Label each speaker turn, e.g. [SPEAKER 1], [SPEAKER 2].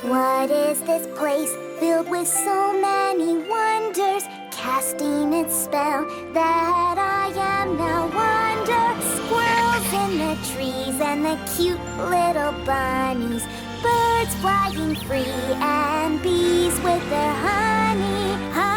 [SPEAKER 1] What is this place filled with so many wonders, casting its spell that I am now wonder? Squirrels in the trees and the cute little bunnies, birds flying free and bees with their honey.